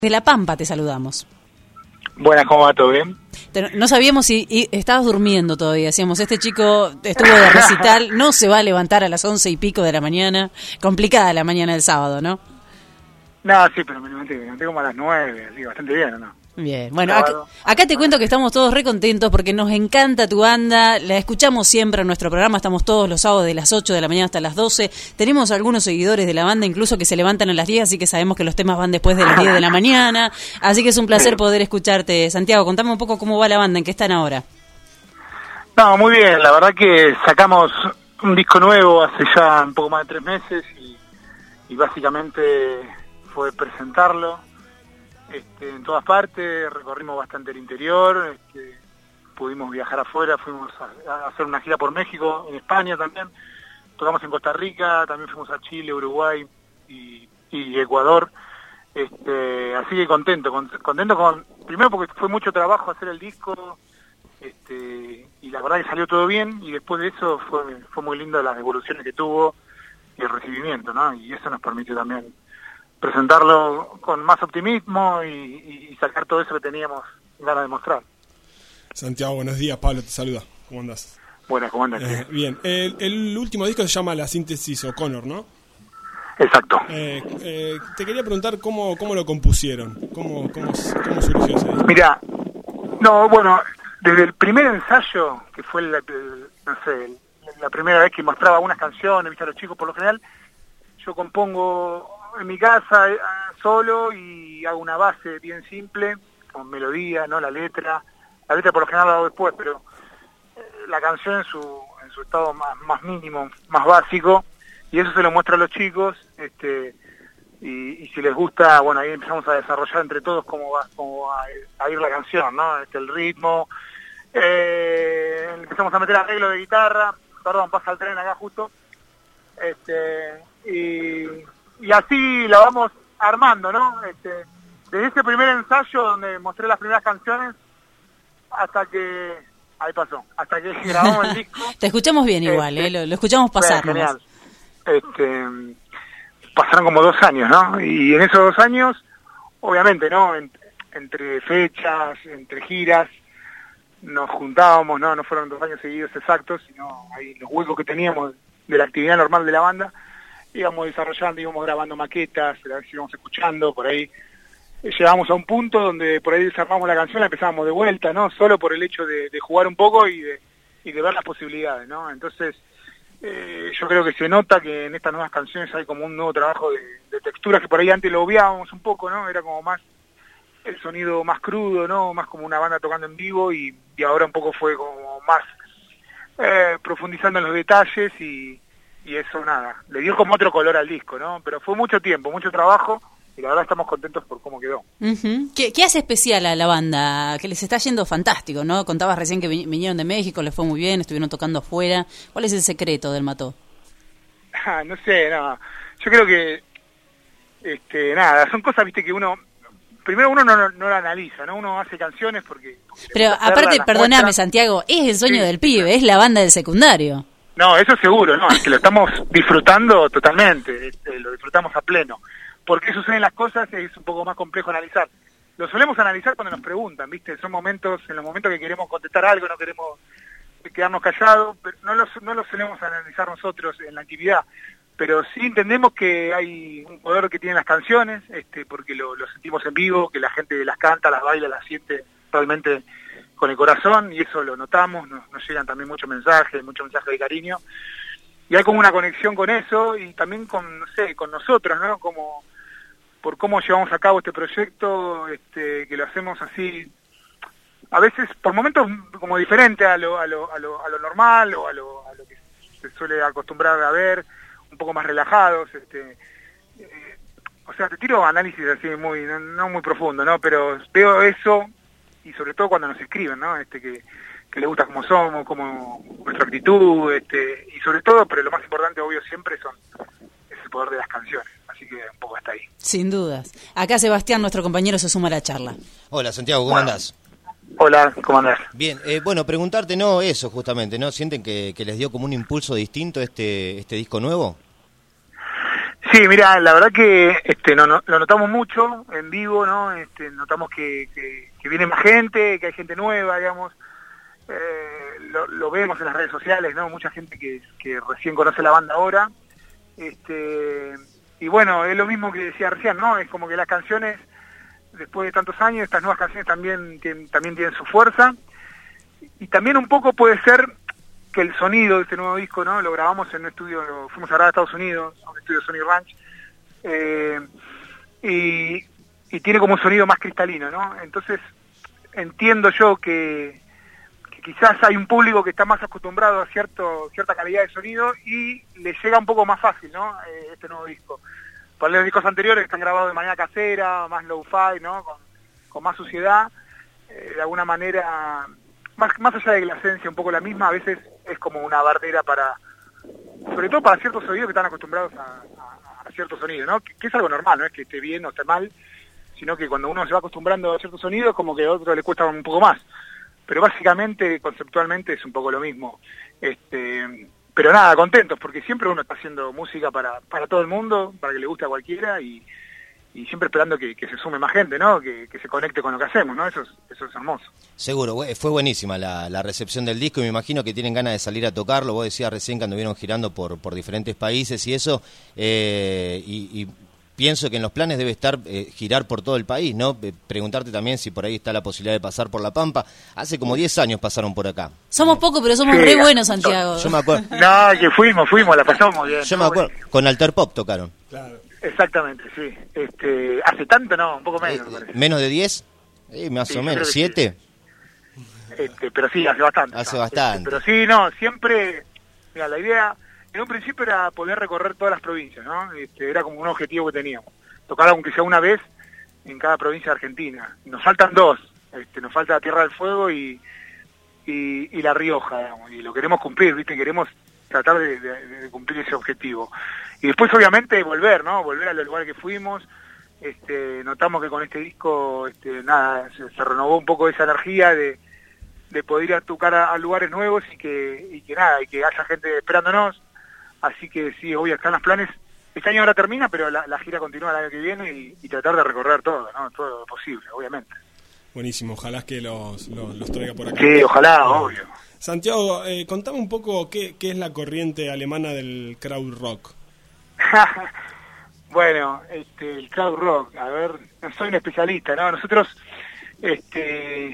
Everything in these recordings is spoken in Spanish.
De La Pampa te saludamos. Buenas, ¿cómo va? ¿Todo bien? No sabíamos si estabas durmiendo todavía. Decíamos, este chico estuvo de recital, no se va a levantar a las 11 y pico de la mañana. Complicada la mañana del sábado, ¿no? No, sí, pero me levanté como a las 9, así bastante bien, ¿o no? Bien, bueno, acá te cuento que estamos todos re contentos porque nos encanta tu banda, la escuchamos siempre en nuestro programa, estamos todos los sábados de las 8 de la mañana hasta las 12, tenemos algunos seguidores de la banda incluso que se levantan a las 10, así que sabemos que los temas van después de las 10 de la mañana, así que es un placer poder escucharte. Santiago, contame un poco cómo va la banda, en qué están ahora. No, muy bien, la verdad que sacamos un disco nuevo hace ya un poco más de 3 meses y básicamente fue presentarlo. En todas partes, recorrimos bastante el interior, pudimos viajar afuera, fuimos a hacer una gira por México, en España también, tocamos en Costa Rica, también fuimos a Chile, Uruguay y Ecuador, así que contento primero porque fue mucho trabajo hacer el disco, y la verdad que salió todo bien, y después de eso fue muy lindo las devoluciones que tuvo y el recibimiento, ¿no? Y eso nos permitió también presentarlo con más optimismo y sacar todo eso que teníamos ganas de mostrar. Santiago, buenos días. Pablo te saluda. ¿Cómo andás? Buenas, ¿cómo andás? Bien. El último disco se llama La Síntesis O'Connor, ¿no? Exacto. Te quería preguntar cómo lo compusieron. ¿Cómo surgió ese disco? Mirá, desde el primer ensayo, que fue la primera vez que mostraba unas canciones, viste, a los chicos por lo general, yo compongo en mi casa solo y hago una base bien simple, con melodía, no la letra. La letra por lo general la hago después, pero la canción en su estado más mínimo, más básico, y eso se lo muestra a los chicos, y si les gusta, bueno, ahí empezamos a desarrollar entre todos cómo va a ir la canción, ¿no? El ritmo, empezamos a meter arreglos de guitarra, pasa el tren acá justo, y así la vamos armando, ¿no? Desde ese primer ensayo donde mostré las primeras canciones hasta que grabamos el disco. Te escuchamos bien igual, lo escuchamos pasar. Genial. Pasaron como 2 años, ¿no? Y en esos 2 años, obviamente, ¿no? Entre fechas, entre giras, nos juntábamos, ¿no? No fueron 2 años seguidos exactos, sino ahí los huecos que teníamos de la actividad normal de la banda. Íbamos desarrollando, íbamos grabando maquetas, íbamos escuchando, por ahí llegamos a un punto donde por ahí desarmamos la canción, la empezábamos de vuelta, ¿no? Solo por el hecho de jugar un poco y de ver las posibilidades, ¿no? Entonces, yo creo que se nota que en estas nuevas canciones hay como un nuevo trabajo de texturas que por ahí antes lo obviábamos un poco, ¿no? Era como más el sonido más crudo, ¿no? Más como una banda tocando en vivo y ahora un poco fue como más profundizando en los detalles y eso nada, le dio como otro color al disco, ¿no? Pero fue mucho tiempo, mucho trabajo y la verdad estamos contentos por cómo quedó. Uh-huh. ¿Qué hace especial a la banda? Que les está yendo fantástico, ¿no? Contabas recién que vinieron de México, les fue muy bien, estuvieron tocando afuera. ¿Cuál es el secreto del Mató? No sé, yo creo que son cosas, viste, que primero uno no lo analiza, ¿no? Uno hace canciones porque pero aparte, perdóname, Santiago, es el sueño del pibe, es la banda del secundario. No, eso seguro, ¿no? Es que lo estamos disfrutando totalmente, lo disfrutamos a pleno. ¿Por qué suceden las cosas? Es un poco más complejo analizar. Lo solemos analizar cuando nos preguntan, ¿viste? Son momentos, en los momentos que queremos contestar algo, no queremos quedarnos callados, pero no lo solemos analizar nosotros en la actividad. Pero sí entendemos que hay un poder que tienen las canciones, porque lo sentimos en vivo, que la gente las canta, las baila, las siente realmente con el corazón, y eso lo notamos, nos llegan también muchos mensajes de cariño, y hay como una conexión con eso, y también con nosotros, ¿no? Como por cómo llevamos a cabo este proyecto, que lo hacemos así, a veces por momentos como diferente a lo normal, o a lo que se suele acostumbrar a ver, un poco más relajados, o sea, te tiro análisis así no muy profundo, ¿no? Pero veo eso, y sobre todo cuando nos escriben, ¿no? Que les gusta cómo somos, como nuestra actitud, y sobre todo, pero lo más importante, obvio, siempre es el poder de las canciones, así que un poco hasta ahí. Sin dudas. Acá Sebastián, nuestro compañero, se suma a la charla. Hola, Santiago, ¿cómo andás? Hola, ¿cómo andás? Bien, bueno, preguntarte, ¿no? Eso justamente, ¿no? ¿Sienten que les dio como un impulso distinto este disco nuevo? Sí, mira, la verdad que lo notamos mucho en vivo, ¿no? Notamos que viene más gente, que hay gente nueva, digamos. Lo vemos en las redes sociales, ¿no? Mucha gente que recién conoce la banda ahora. Y bueno, es lo mismo que decía recién, ¿no? Es como que las canciones, después de tantos años, estas nuevas canciones también tienen su fuerza. Y también un poco puede ser que el sonido de este nuevo disco, ¿no? Lo grabamos en un estudio, lo fuimos a grabar a Estados Unidos, a un estudio Sony Ranch, y tiene como un sonido más cristalino, ¿no? Entonces, entiendo yo que quizás hay un público que está más acostumbrado a cierta calidad de sonido y le llega un poco más fácil, ¿no? Este nuevo disco. Para los discos anteriores están grabados de manera casera, más low-fi, ¿no? Con más suciedad, de alguna manera, más allá de que la esencia un poco la misma, a veces es como una barrera sobre todo para ciertos oídos que están acostumbrados a ciertos sonidos, ¿no? Que es algo normal, no es que esté bien o esté mal, sino que cuando uno se va acostumbrando a ciertos sonidos, como que a otro le cuesta un poco más. Pero básicamente, conceptualmente, es un poco lo mismo. Pero nada, contentos, porque siempre uno está haciendo música para todo el mundo, para que le guste a cualquiera, y siempre esperando que se sume más gente, ¿no? Que se conecte con lo que hacemos, ¿no? Eso es hermoso. Seguro, fue buenísima la recepción del disco y me imagino que tienen ganas de salir a tocarlo. Vos decías recién que anduvieron girando por diferentes países y eso, y pienso que en los planes debe estar girar por todo el país, ¿no? Preguntarte también si por ahí está la posibilidad de pasar por La Pampa. Hace como 10 años pasaron por acá. Somos pocos, pero somos re buenos, Santiago. Yo me acuerdo. No, que fuimos, la pasamos bien. Yo me acuerdo, con Alter Pop tocaron. Claro. Exactamente, sí. Hace tanto no, un poco menos, me parece. ¿Menos de 10? Más Sí, o menos. creo que ¿7? Pero sí, hace bastante. Hace bastante. Pero sí, no, siempre, mira, la idea en un principio era poder recorrer todas las provincias, ¿no? Era como un objetivo que teníamos. Tocar aunque sea una vez en cada provincia de Argentina. Nos faltan 2. Nos falta Tierra del Fuego y La Rioja, digamos, y lo queremos cumplir, ¿viste? Queremos tratar de cumplir ese objetivo. Y después, obviamente, volver, ¿no? Volver a los lugares que fuimos. Notamos que con este disco, nada, se renovó un poco esa energía de poder ir a tocar a lugares nuevos y que nada, y que haya gente esperándonos. Así que sí, obvio, están los planes. Este año ahora termina, pero la gira continúa el año que viene y tratar de recorrer todo, ¿no? Todo lo posible, obviamente. Buenísimo, ojalá que los traiga por acá. Sí, ojalá, obvio. Santiago, contame un poco qué es la corriente alemana del crowd rock. Bueno, el crowd rock, a ver, no soy un especialista, ¿no? Nosotros, hace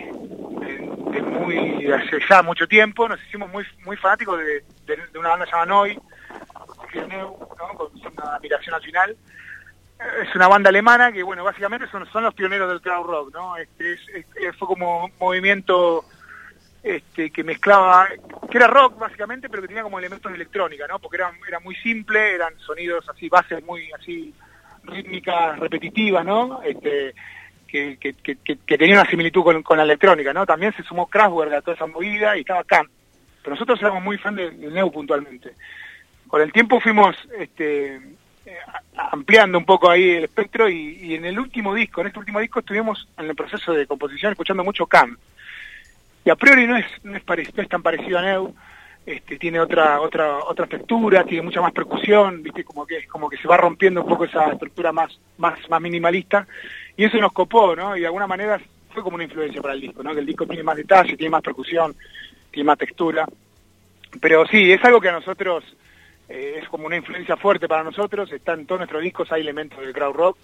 ya mucho tiempo, nos hicimos muy fanáticos de una banda llamada Neu, ¿no? Con una admiración al final. Es una banda alemana que, bueno, básicamente son los pioneros del crowd rock, ¿no? Fue como un movimiento que mezclaba, que era rock básicamente, pero que tenía como elementos de electrónica, ¿no? Porque era muy simple, eran sonidos así, bases muy así rítmicas, repetitivas, ¿no? Que tenía una similitud con la electrónica, ¿no? También se sumó Kraftwerk a toda esa movida y estaba Can. Pero nosotros éramos muy fan de Neu puntualmente. Con el tiempo fuimos ampliando un poco ahí el espectro y en este último disco estuvimos en el proceso de composición escuchando mucho Can. Y a priori no es tan parecido a Neu, tiene otra textura, tiene mucha más percusión, viste, como que se va rompiendo un poco esa estructura más minimalista, y eso nos copó, ¿no? Y de alguna manera fue como una influencia para el disco, ¿no? Que el disco tiene más detalle, tiene más percusión, tiene más textura. Pero sí, es algo que a nosotros es como una influencia fuerte para nosotros, está en todos nuestros discos, hay elementos del crowd rock,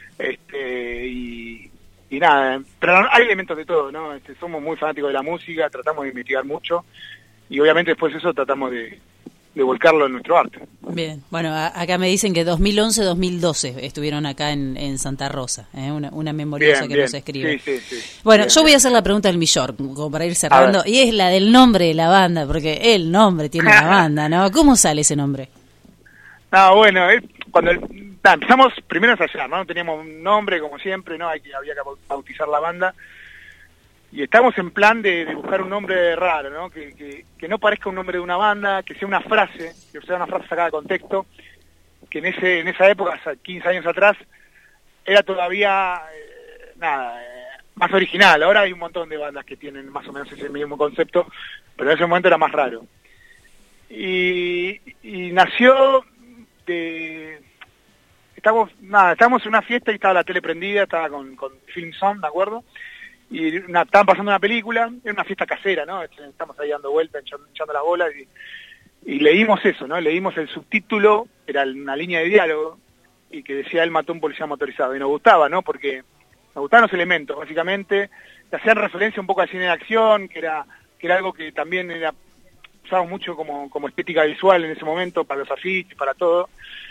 y nada, pero hay elementos de todo, ¿no? Somos muy fanáticos de la música, tratamos de investigar mucho, y obviamente después de eso tratamos de volcarlo en nuestro arte. Bien, bueno, acá me dicen que 2011-2012 estuvieron acá en Santa Rosa, una memoriosa que nos escribe. Sí. Bueno, bien, yo voy a hacer la pregunta del millón, como para ir cerrando, y es la del nombre de la banda, porque el nombre tiene la banda, ¿no? ¿Cómo sale ese nombre? No, bueno, cuando empezamos primero a ensayar, ¿no? Teníamos un nombre, como siempre, ¿no? Había que bautizar la banda. Y estamos en plan de buscar un nombre raro, ¿no? Que no parezca un nombre de una banda, que sea una frase sacada de contexto, que en esa época, hace 15 años atrás, era todavía, más original. Ahora hay un montón de bandas que tienen más o menos ese mismo concepto, pero en ese momento era más raro. Y nació de estábamos en una fiesta y estaba la tele prendida, estaba con Film Sound, ¿de acuerdo? Y estaban pasando una película, era una fiesta casera, ¿no? Estamos ahí dando vueltas, echando las bolas, y leímos eso, ¿no? Leímos el subtítulo, era una línea de diálogo, y que decía él mató a un policía motorizado, y nos gustaba, ¿no? Porque nos gustaban los elementos, básicamente, que hacían referencia un poco al cine de acción, que era algo que también usábamos mucho como estética visual en ese momento, para los afiches, para todo,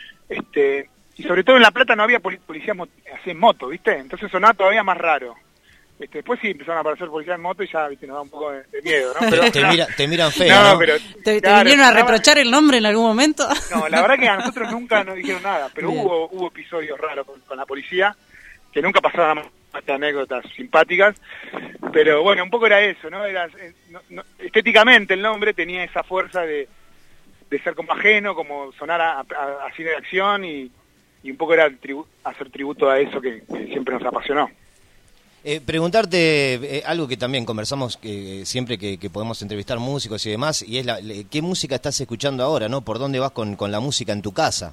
y sobre todo en La Plata no había policías así en moto, ¿viste? Entonces sonaba todavía más raro. Después sí empezaron a aparecer policías en moto y ya, viste, nos da un poco de miedo, ¿no? Pero, te miran feo, ¿no? Pero, ¿Te vinieron a reprochar el nombre en algún momento? No, la verdad que a nosotros nunca nos dijeron nada, pero hubo episodios raros con la policía, que nunca pasaban más de anécdotas simpáticas, pero bueno, un poco era eso, ¿no? Estéticamente el nombre tenía esa fuerza de ser como ajeno, como sonar a cine de acción, y un poco era hacer tributo a eso que siempre nos apasionó. Preguntarte algo que también conversamos siempre que podemos entrevistar músicos y demás, y es ¿qué música estás escuchando ahora, no? ¿Por dónde vas con la música en tu casa?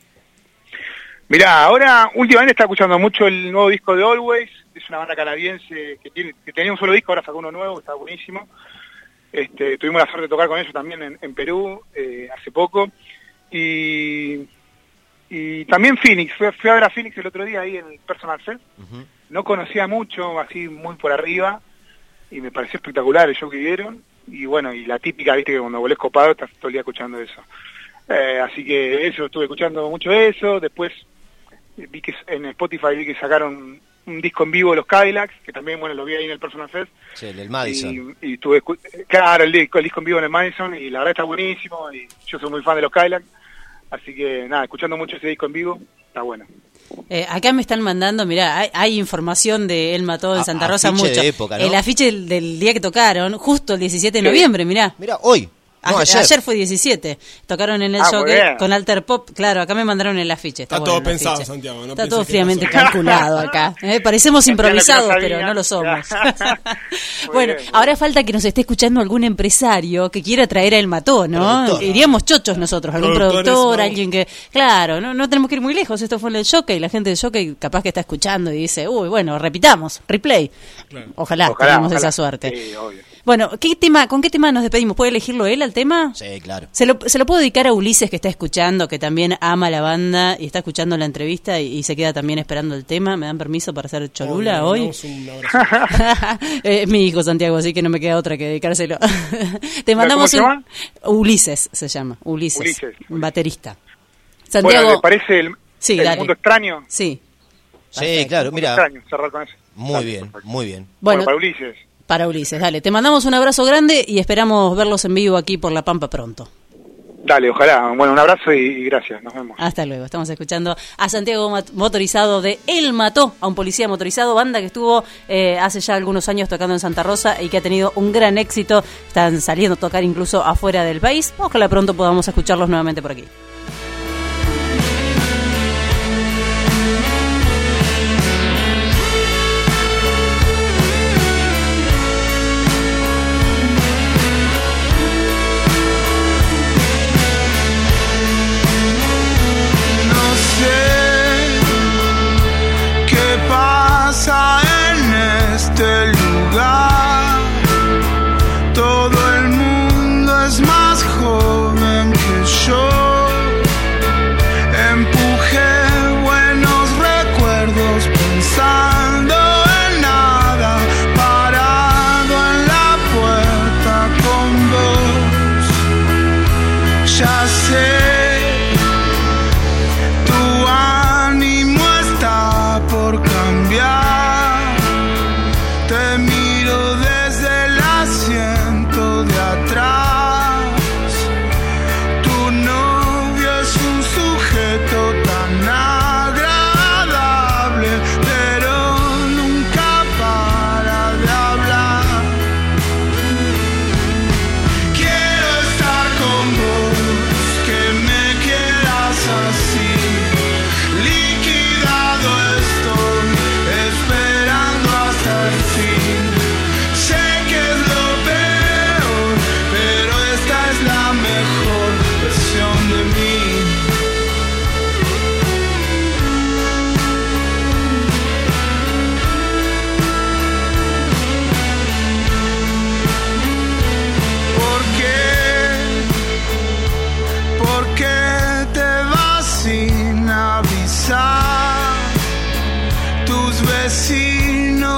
Mirá, ahora últimamente está escuchando mucho el nuevo disco de Always, es una banda canadiense que tenía un solo disco, ahora sacó uno nuevo, está buenísimo. Tuvimos la suerte de tocar con ellos también en Perú hace poco, y también Phoenix, fui a ver a Phoenix el otro día ahí en el Personal Fest. Uh-huh. No conocía mucho, así muy por arriba, y me pareció espectacular el show que dieron, y bueno, y la típica, viste, que cuando volés copado estás todo el día escuchando eso. Así que eso, estuve escuchando mucho eso. Después vi que en Spotify vi que sacaron un disco en vivo de los Cadillacs, que también, bueno, lo vi ahí en el Personal Fest. Sí, el del Madison. Y estuve, claro, el disco en vivo en el Madison, y la verdad está buenísimo, y yo soy muy fan de los Cadillacs, así que nada, escuchando mucho ese disco en vivo, está bueno. Acá me están mandando, mirá, hay información de Él Mató en Santa Rosa mucho. De época, ¿no? El afiche del día que tocaron, justo el 17 de noviembre, mirá. Mirá, hoy. No, ayer fue 17. Tocaron en el Jockey con Alter Pop. Claro, acá me mandaron el afiche. Está bueno todo pensado, afiche. Santiago. No está todo fríamente calculado acá. Parecemos improvisados, pero no lo somos. Bueno, ahora falta que nos esté escuchando algún empresario que quiera traer a Él Mató, ¿no? Productor. Iríamos chochos nosotros, algún productor, alguien que... Claro, no tenemos que ir muy lejos. Esto fue en el Jockey. La gente del Jockey capaz que está escuchando y dice, uy, bueno, repitamos, replay. Claro. Ojalá tengamos esa suerte. Sí, obvio. Bueno, ¿con qué tema nos despedimos? ¿Puede elegirlo él al tema? Sí, claro. Se lo puedo dedicar a Ulises, que está escuchando, que también ama la banda y está escuchando la entrevista y se queda también esperando el tema. ¿Me dan permiso para hacer cholula hoy? Un abrazo. Es mi hijo Santiago, así que no me queda otra que dedicárselo. Te mandamos ¿Cómo se llama? Ulises se llama, Ulises. Baterista. Baterista. Santiago, Bueno, ¿te parece el mundo extraño? Sí. Sí, claro, mira. Extraño, cerrar con eso. Muy bien, muy bien. Bueno, para Ulises. Para Ulises, dale. Te mandamos un abrazo grande y esperamos verlos en vivo aquí por La Pampa pronto. Dale, ojalá. Bueno, un abrazo y gracias. Nos vemos. Hasta luego. Estamos escuchando a Santiago Motorizado de Él Mató a un policía motorizado, banda que estuvo hace ya algunos años tocando en Santa Rosa y que ha tenido un gran éxito. Están saliendo a tocar incluso afuera del país. Ojalá pronto podamos escucharlos nuevamente por aquí. En este lugar todo el mundo es más joven que yo.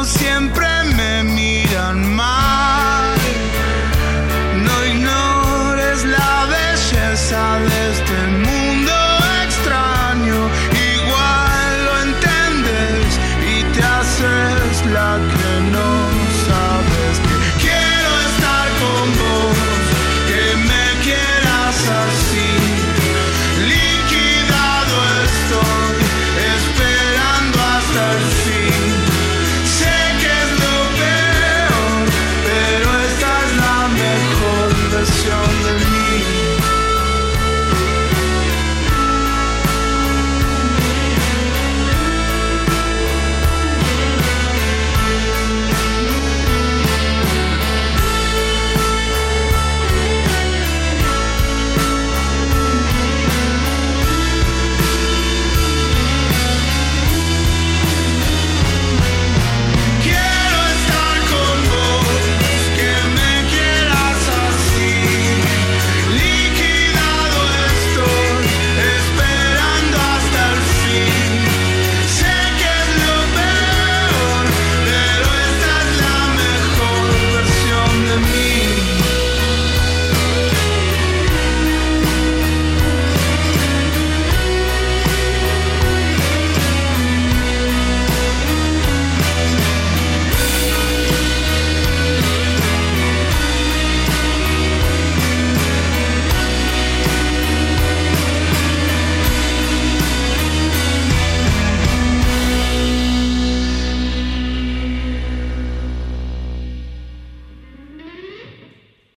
siempre me miran mal.